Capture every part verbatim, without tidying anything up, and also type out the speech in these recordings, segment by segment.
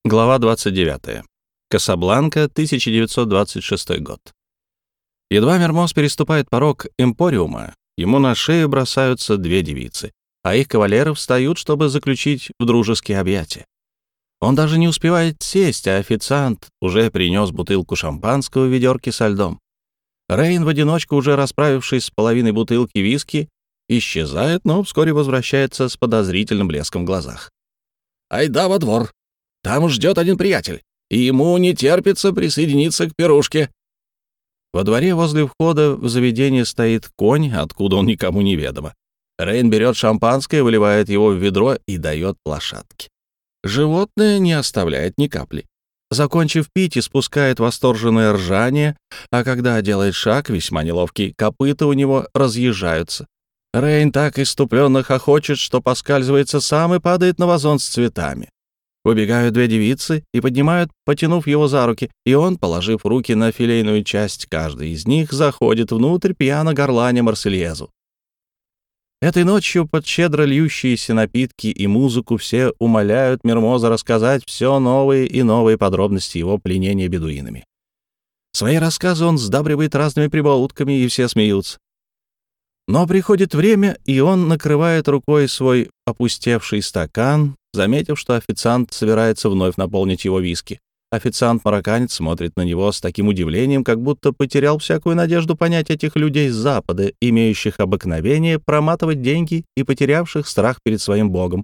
Глава двадцать девятая. Касабланка, тысяча девятьсот двадцать шестой год. Едва Мермоз переступает порог Эмпориума, ему на шею бросаются две девицы, а их кавалеры встают, чтобы заключить в дружеские объятия. Он даже не успевает сесть, а официант уже принес бутылку шампанского в ведерке со льдом. Рейн в одиночку, уже расправившись с половиной бутылки виски, исчезает, но вскоре возвращается с подозрительным блеском в глазах. «Айда во двор! Там ждет один приятель, и ему не терпится присоединиться к пирушке». Во дворе возле входа в заведение стоит конь, откуда он никому не ведомо. Рейн берет шампанское, выливает его в ведро и дает лошадке. Животное не оставляет ни капли. Закончив пить, испускает восторженное ржание, а когда делает шаг, весьма неловкий, копыта у него разъезжаются. Рейн так иступленно хохочет, что поскальзывается сам и падает на вазон с цветами. Выбегают две девицы и поднимают, потянув его за руки, и он, положив руки на филейную часть каждой из них, заходит внутрь, пьяно горланя Марсельезу. Этой ночью под щедро льющиеся напитки и музыку все умоляют Мермоза рассказать все новые и новые подробности его пленения бедуинами. Свои рассказы он сдабривает разными прибаутками, и все смеются. Но приходит время, и он накрывает рукой свой опустевший стакан, заметив, что официант собирается вновь наполнить его виски. Официант-марокканец смотрит на него с таким удивлением, как будто потерял всякую надежду понять этих людей с Запада, имеющих обыкновение проматывать деньги и потерявших страх перед своим богом.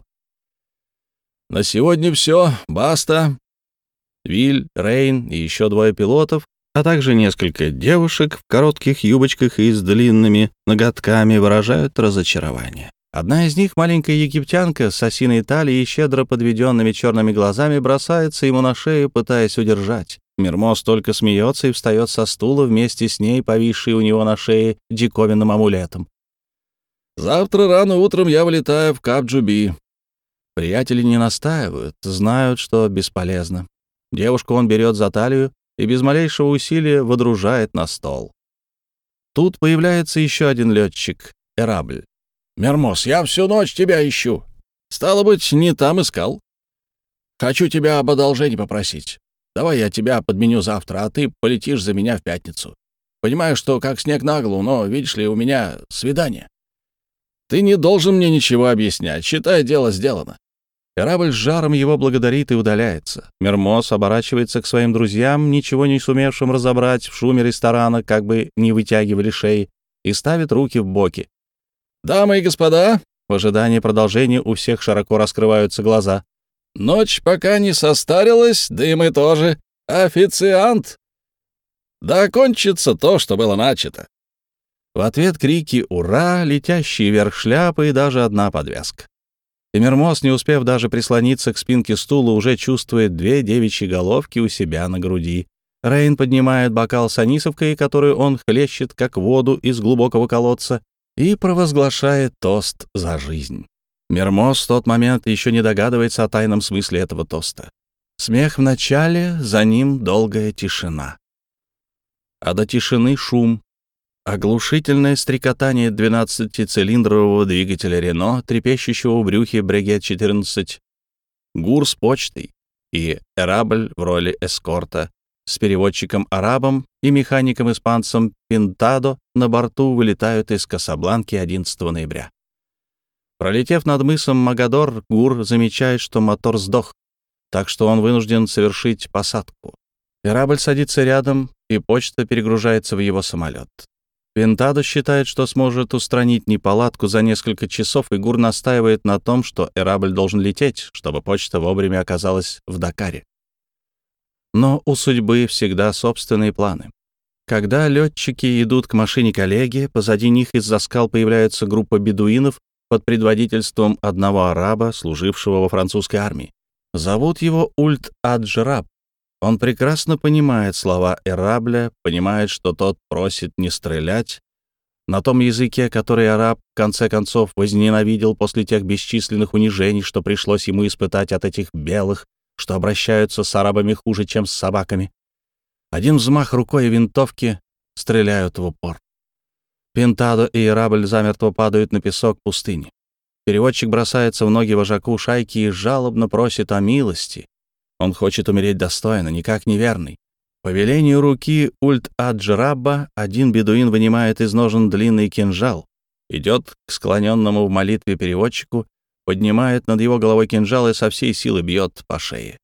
«На сегодня все, баста!» Виль, Рейн и еще двое пилотов, а также несколько девушек в коротких юбочках и с длинными ноготками выражают разочарование. Одна из них, маленькая египтянка с осиной талией и щедро подведенными черными глазами, бросается ему на шею, пытаясь удержать. Мермоз только смеется и встает со стула вместе с ней, повисшей у него на шее диковинным амулетом. «Завтра рано утром я вылетаю в Кап-Джуби». Приятели не настаивают, знают, что бесполезно. Девушку он берет за талию и без малейшего усилия водружает на стол. Тут появляется еще один летчик, Эрабль. «Мермоз, я всю ночь тебя ищу. Стало быть, не там искал. Хочу тебя об одолжении попросить. Давай я тебя подменю завтра, а ты полетишь за меня в пятницу. Понимаю, что как снег на голову, но, видишь ли, у меня свидание. Ты не должен мне ничего объяснять, считай, дело сделано». Корабль с жаром его благодарит и удаляется. Мермоз оборачивается к своим друзьям, ничего не сумевшим разобрать в шуме ресторана, как бы не вытягивали шеи, и ставит руки в боки. «Дамы и господа», в ожидании продолжения у всех широко раскрываются глаза. «Ночь пока не состарилась, да и мы тоже. Официант! Да окончится то, что было начато». В ответ крики «Ура!», летящие вверх шляпы и даже одна подвязка. И Мермоз, не успев даже прислониться к спинке стула, уже чувствует две девичьи головки у себя на груди. Рейн поднимает бокал с анисовкой, которую он хлещет, как воду из глубокого колодца, и провозглашает тост за жизнь. Мермоз в тот момент еще не догадывается о тайном смысле этого тоста. Смех в начале, за ним долгая тишина. А до тишины шум. Оглушительное стрекотание двенадцатицилиндрового двигателя Рено, трепещущего в брюхе Брегет четырнадцать, гур с почтой и Эрабль в роли эскорта с переводчиком-арабом и механиком-испанцем Пинтадо на борту вылетают из Касабланки одиннадцатого ноября. Пролетев над мысом Магадор, Гур замечает, что мотор сдох, так что он вынужден совершить посадку. Эрабль садится рядом, и почта перегружается в его самолет. Пинтадо считает, что сможет устранить неполадку за несколько часов, и Гур настаивает на том, что Эрабль должен лететь, чтобы почта вовремя оказалась в Дакаре. Но у судьбы всегда собственные планы. Когда летчики идут к машине коллеги, позади них из-за скал появляется группа бедуинов под предводительством одного араба, служившего во французской армии. Зовут его Ульт-Адж-Раб. Он прекрасно понимает слова Эрабля, понимает, что тот просит не стрелять на том языке, который араб, в конце концов, возненавидел после тех бесчисленных унижений, что пришлось ему испытать от этих белых, что обращаются с арабами хуже, чем с собаками. Один взмах рукой винтовки стреляют в упор. Пинтадо и Эрабль замертво падают на песок пустыни. Переводчик бросается в ноги вожаку шайки и жалобно просит о милости. Он хочет умереть достойно, никак не верный. По велению руки Ульт-Адж-Раба один бедуин вынимает из ножен длинный кинжал, идет к склоненному в молитве переводчику, поднимает над его головой кинжал и со всей силы бьет по шее.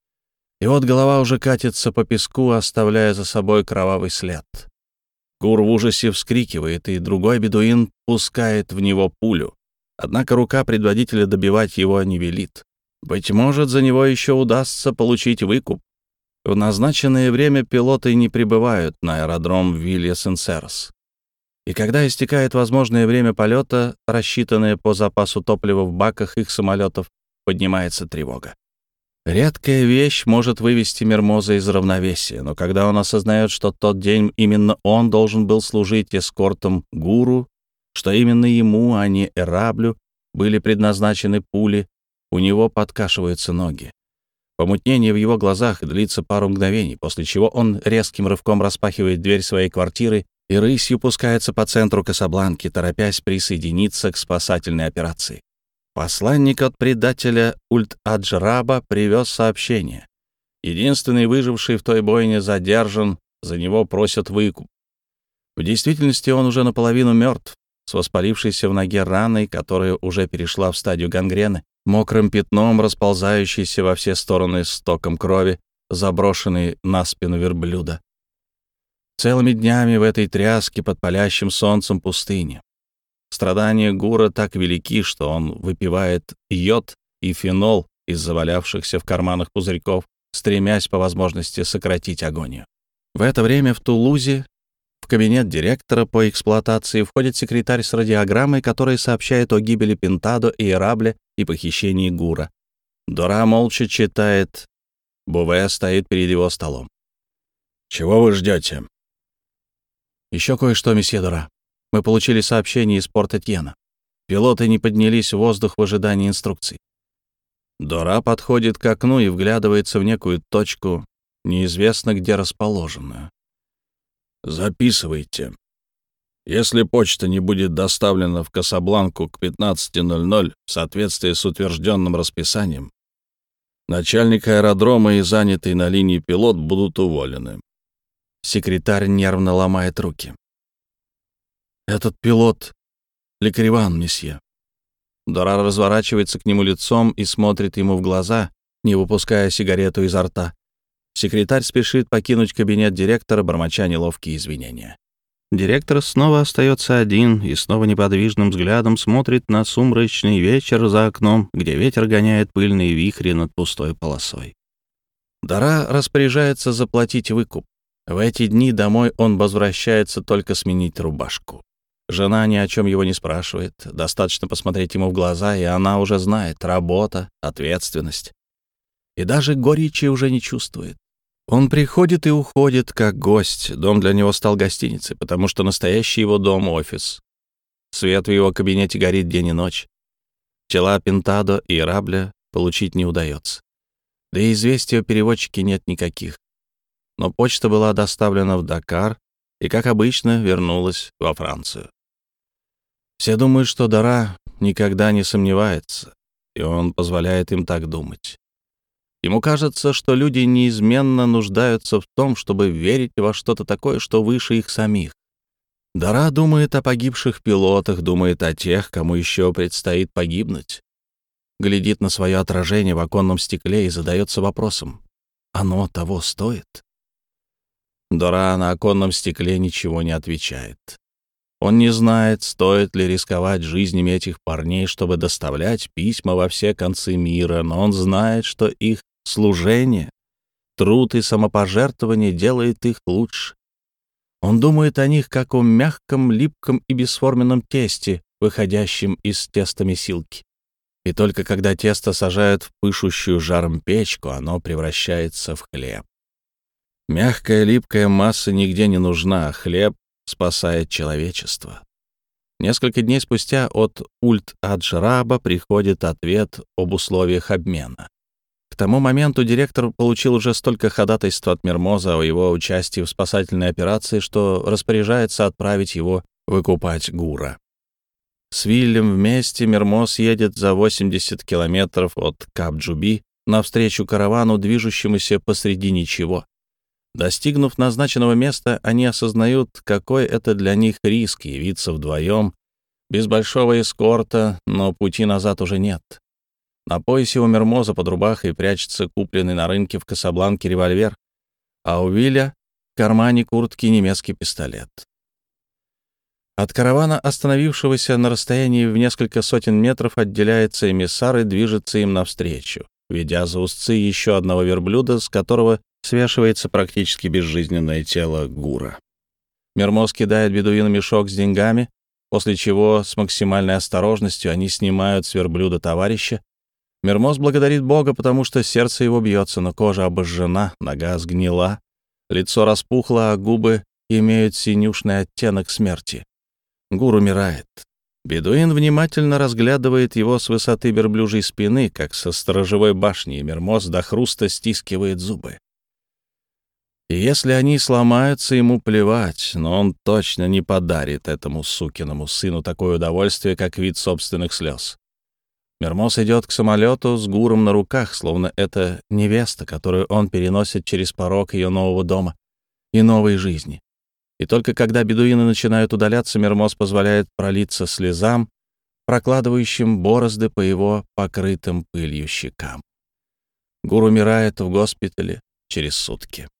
И вот голова уже катится по песку, оставляя за собой кровавый след. Гур в ужасе вскрикивает, и другой бедуин пускает в него пулю. Однако рука предводителя добивать его не велит. Быть может, за него еще удастся получить выкуп. В назначенное время пилоты не прибывают на аэродром Вилья-Сенсерос. И когда истекает возможное время полета, рассчитанное по запасу топлива в баках их самолетов, поднимается тревога. Редкая вещь может вывести Мермоза из равновесия, но когда он осознает, что тот день именно он должен был служить эскортом гуру, что именно ему, а не Эраблю, были предназначены пули, у него подкашиваются ноги. Помутнение в его глазах длится пару мгновений, после чего он резким рывком распахивает дверь своей квартиры и рысью пускается по центру Касабланки, торопясь присоединиться к спасательной операции. Посланник от предателя Ульт-Адж-Раба привез сообщение. Единственный выживший в той бойне задержан, за него просят выкуп. В действительности он уже наполовину мертв, с воспалившейся в ноге раной, которая уже перешла в стадию гангрены, мокрым пятном, расползающейся во все стороны стоком крови, заброшенный на спину верблюда. Целыми днями в этой тряске под палящим солнцем пустыни. Страдания Гура так велики, что он выпивает йод и фенол из завалявшихся в карманах пузырьков, стремясь по возможности сократить агонию. В это время в Тулузе в кабинет директора по эксплуатации входит секретарь с радиограммой, которая сообщает о гибели Пинтадо и Эрабля и похищении Гура. Дора молча читает. Буве стоит перед его столом. «Чего вы ждете?» «Еще кое-что, месье Дора. Мы получили сообщение из Порт-Этьена. Пилоты не поднялись в воздух в ожидании инструкций». Дора подходит к окну и вглядывается в некую точку, неизвестно где расположенную. «Записывайте. Если почта не будет доставлена в Касабланку к пятнадцати ноль-ноль в соответствии с утвержденным расписанием, начальник аэродрома и занятый на линии пилот будут уволены». Секретарь нервно ломает руки. «Этот пилот — Лекриван, месье». Дора разворачивается к нему лицом и смотрит ему в глаза, не выпуская сигарету изо рта. Секретарь спешит покинуть кабинет директора, бормоча неловкие извинения. Директор снова остается один и снова неподвижным взглядом смотрит на сумрачный вечер за окном, где ветер гоняет пыльные вихри над пустой полосой. Дора распоряжается заплатить выкуп. В эти дни домой он возвращается только сменить рубашку. Жена ни о чем его не спрашивает, достаточно посмотреть ему в глаза, и она уже знает — работа, ответственность. И даже горечи уже не чувствует. Он приходит и уходит как гость, дом для него стал гостиницей, потому что настоящий его дом — офис. Свет в его кабинете горит день и ночь. Тела Пинтадо и Эрабля получить не удается. Да и известий о переводчике нет никаких. Но почта была доставлена в Дакар и, как обычно, вернулась во Францию. Все думают, что Дора никогда не сомневается, и он позволяет им так думать. Ему кажется, что люди неизменно нуждаются в том, чтобы верить во что-то такое, что выше их самих. Дора думает о погибших пилотах, думает о тех, кому еще предстоит погибнуть. Глядит на свое отражение в оконном стекле и задается вопросом: оно того стоит? Дора на оконном стекле ничего не отвечает. Он не знает, стоит ли рисковать жизнями этих парней, чтобы доставлять письма во все концы мира, но он знает, что их служение, труд и самопожертвование делает их лучше. Он думает о них как о мягком, липком и бесформенном тесте, выходящем из тестомесилки. И только когда тесто сажают в пышущую жаром печку, оно превращается в хлеб. Мягкая, липкая масса нигде не нужна, а хлеб спасает человечество. Несколько дней спустя от Ульт-Адж-Раба приходит ответ об условиях обмена. К тому моменту директор получил уже столько ходатайств от Мермоза о его участии в спасательной операции, что распоряжается отправить его выкупать Гура. С Виллем вместе Мермоз едет за восемьдесят километров от Кап-Джуби навстречу каравану, движущемуся посреди ничего. Достигнув назначенного места, они осознают, какой это для них риск явиться вдвоем, без большого эскорта, но пути назад уже нет. На поясе у Мермоза под рубахой прячется купленный на рынке в Касабланке револьвер, а у Виля в кармане куртки немецкий пистолет. От каравана, остановившегося на расстоянии в несколько сотен метров, отделяется эмиссар и движется им навстречу, ведя за узцы еще одного верблюда, с которого свешивается практически безжизненное тело Гура. Мермоз кидает бедуину мешок с деньгами, после чего с максимальной осторожностью они снимают с верблюда товарища. Мермоз благодарит Бога, потому что сердце его бьется, но кожа обожжена, нога сгнила, лицо распухло, а губы имеют синюшный оттенок смерти. Гур умирает. Бедуин внимательно разглядывает его с высоты верблюжьей спины, как со сторожевой башни, и Мермоз до хруста стискивает зубы. И если они сломаются, ему плевать, но он точно не подарит этому сукиному сыну такое удовольствие, как вид собственных слез. Мермоз идет к самолету с Гуром на руках, словно это невеста, которую он переносит через порог ее нового дома и новой жизни. И только когда бедуины начинают удаляться, Мермоз позволяет пролиться слезам, прокладывающим борозды по его покрытым пылью щекам. Гур умирает в госпитале через сутки.